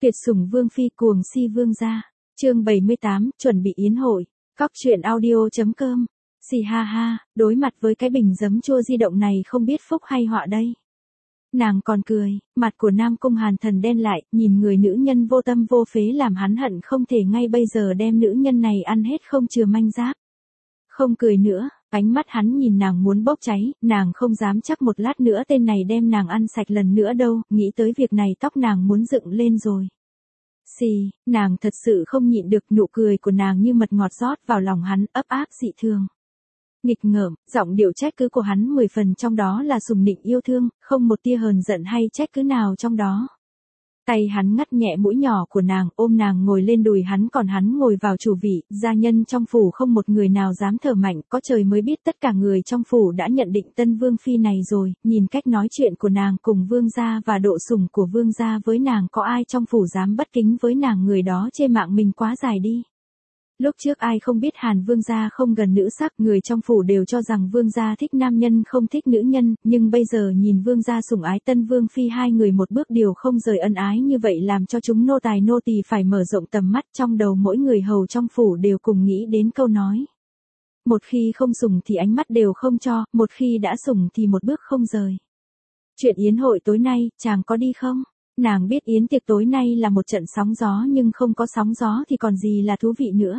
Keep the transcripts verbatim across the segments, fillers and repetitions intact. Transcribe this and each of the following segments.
Tuyệt sủng vương phi cuồng si vương gia. Chương bảy mươi tám, chuẩn bị yến hội. Cóc truyện audio.com. Xì ha ha, đối mặt với cái bình giấm chua di động này không biết phúc hay họa đây. Nàng còn cười, mặt của Nam Cung Hàn Thần đen lại, nhìn người nữ nhân vô tâm vô phế làm hắn hận không thể ngay bây giờ đem nữ nhân này ăn hết không chừa manh giáp. Không cười nữa, ánh mắt hắn nhìn nàng muốn bốc cháy, nàng không dám chắc một lát nữa tên này đem nàng ăn sạch lần nữa đâu, nghĩ tới việc này tóc nàng muốn dựng lên rồi. Xì, nàng thật sự không nhịn được, nụ cười của nàng như mật ngọt rót vào lòng hắn, ấp áp dị thường. Nghịch ngợm, giọng điệu trách cứ của hắn mười phần trong đó là sùng nịnh yêu thương, không một tia hờn giận hay trách cứ nào trong đó. Tay hắn ngắt nhẹ mũi nhỏ của nàng, ôm nàng ngồi lên đùi hắn còn hắn ngồi vào chủ vị, gia nhân trong phủ không một người nào dám thở mạnh, có trời mới biết tất cả người trong phủ đã nhận định tân vương phi này rồi, nhìn cách nói chuyện của nàng cùng vương gia và độ sủng của vương gia với nàng có ai trong phủ dám bất kính với nàng, người đó chê mạng mình quá dài đi. Lúc trước ai không biết Hàn vương gia không gần nữ sắc, người trong phủ đều cho rằng vương gia thích nam nhân không thích nữ nhân, nhưng bây giờ nhìn vương gia sủng ái tân vương phi hai người một bước điều không rời ân ái như vậy làm cho chúng nô tài nô tỳ phải mở rộng tầm mắt, trong đầu mỗi người hầu trong phủ đều cùng nghĩ đến câu nói. Một khi không sủng thì ánh mắt đều không cho, một khi đã sủng thì một bước không rời. Chuyện yến hội tối nay, chàng có đi không? Nàng biết yến tiệc tối nay là một trận sóng gió nhưng không có sóng gió thì còn gì là thú vị nữa.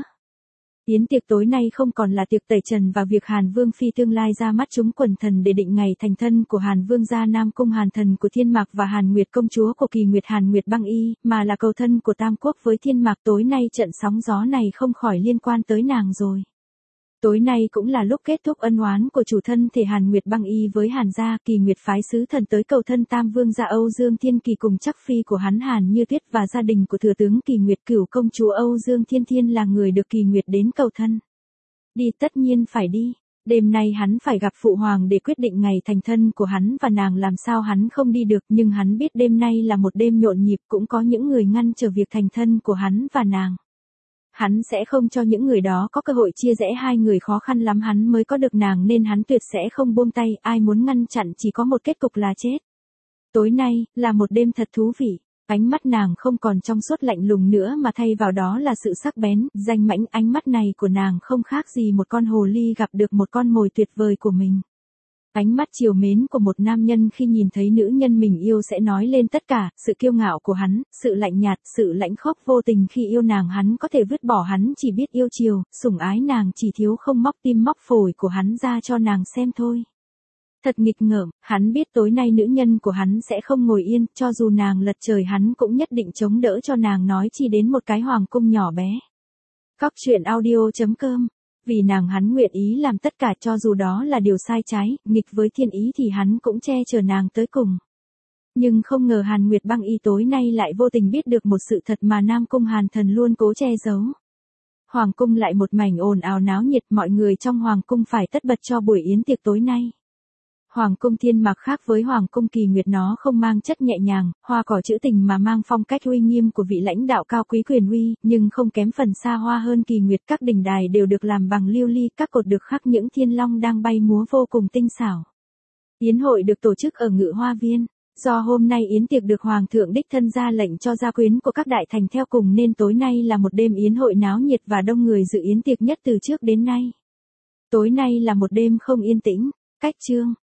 Yến tiệc tối nay không còn là tiệc tẩy trần và việc Hàn Vương Phi tương lai ra mắt chúng quần thần để định ngày thành thân của Hàn Vương gia Nam Cung Hàn Thần của Thiên Mạc và Hàn Nguyệt công chúa của Kỳ Nguyệt Hàn Nguyệt Băng Y, mà là cầu thân của Tam Quốc với Thiên Mạc. Tối nay trận sóng gió này không khỏi liên quan tới nàng rồi. Tối nay cũng là lúc kết thúc ân oán của chủ thân thể Hàn Nguyệt Băng Y với Hàn gia. Kỳ Nguyệt phái sứ thần tới cầu thân Tam Vương gia Âu Dương Thiên Kỳ cùng chắc phi của hắn Hàn Như Tuyết và gia đình của thừa tướng Kỳ Nguyệt. Cửu công chúa Âu Dương Thiên Thiên là người được Kỳ Nguyệt đến cầu thân. Đi, tất nhiên phải đi. Đêm nay hắn phải gặp phụ hoàng để quyết định ngày thành thân của hắn và nàng, làm sao hắn không đi được, nhưng hắn biết đêm nay là một đêm nhộn nhịp, cũng có những người ngăn trở việc thành thân của hắn và nàng. Hắn sẽ không cho những người đó có cơ hội chia rẽ hai người, khó khăn lắm hắn mới có được nàng nên hắn tuyệt sẽ không buông tay, ai muốn ngăn chặn chỉ có một kết cục là chết. Tối nay, là một đêm thật thú vị, ánh mắt nàng không còn trong suốt lạnh lùng nữa mà thay vào đó là sự sắc bén, danh mãnh. Ánh mắt này của nàng không khác gì một con hồ ly gặp được một con mồi tuyệt vời của mình. Ánh mắt trìu mến của một nam nhân khi nhìn thấy nữ nhân mình yêu sẽ nói lên tất cả, sự kiêu ngạo của hắn, sự lạnh nhạt, sự lãnh khốc vô tình khi yêu nàng, hắn có thể vứt bỏ, hắn chỉ biết yêu chiều, sủng ái nàng, chỉ thiếu không móc tim móc phổi của hắn ra cho nàng xem thôi. Thật nghịch ngợm, hắn biết tối nay nữ nhân của hắn sẽ không ngồi yên, cho dù nàng lật trời hắn cũng nhất định chống đỡ cho nàng, nói chi đến một cái hoàng cung nhỏ bé. Cóc truyện audio.com. Vì nàng hắn nguyện ý làm tất cả, cho dù đó là điều sai trái, nghịch với thiên ý thì hắn cũng che chở nàng tới cùng. Nhưng không ngờ Hàn Nguyệt Băng Y tối nay lại vô tình biết được một sự thật mà Nam Cung Hàn Thần luôn cố che giấu. Hoàng cung lại một mảnh ồn ào náo nhiệt, mọi người trong hoàng cung phải tất bật cho buổi yến tiệc tối nay. Hoàng cung Thiên Mạc khác với Hoàng cung Kỳ Nguyệt, nó không mang chất nhẹ nhàng, hoa cỏ trữ tình mà mang phong cách uy nghiêm của vị lãnh đạo cao quý quyền uy, nhưng không kém phần xa hoa hơn Kỳ Nguyệt. Các đình đài đều được làm bằng lưu ly, các cột được khắc những thiên long đang bay múa vô cùng tinh xảo. Yến hội được tổ chức ở Ngự Hoa Viên. Do hôm nay yến tiệc được Hoàng thượng đích thân ra lệnh cho gia quyến của các đại thành theo cùng nên tối nay là một đêm yến hội náo nhiệt và đông người dự yến tiệc nhất từ trước đến nay. Tối nay là một đêm không yên tĩnh. Cách chương.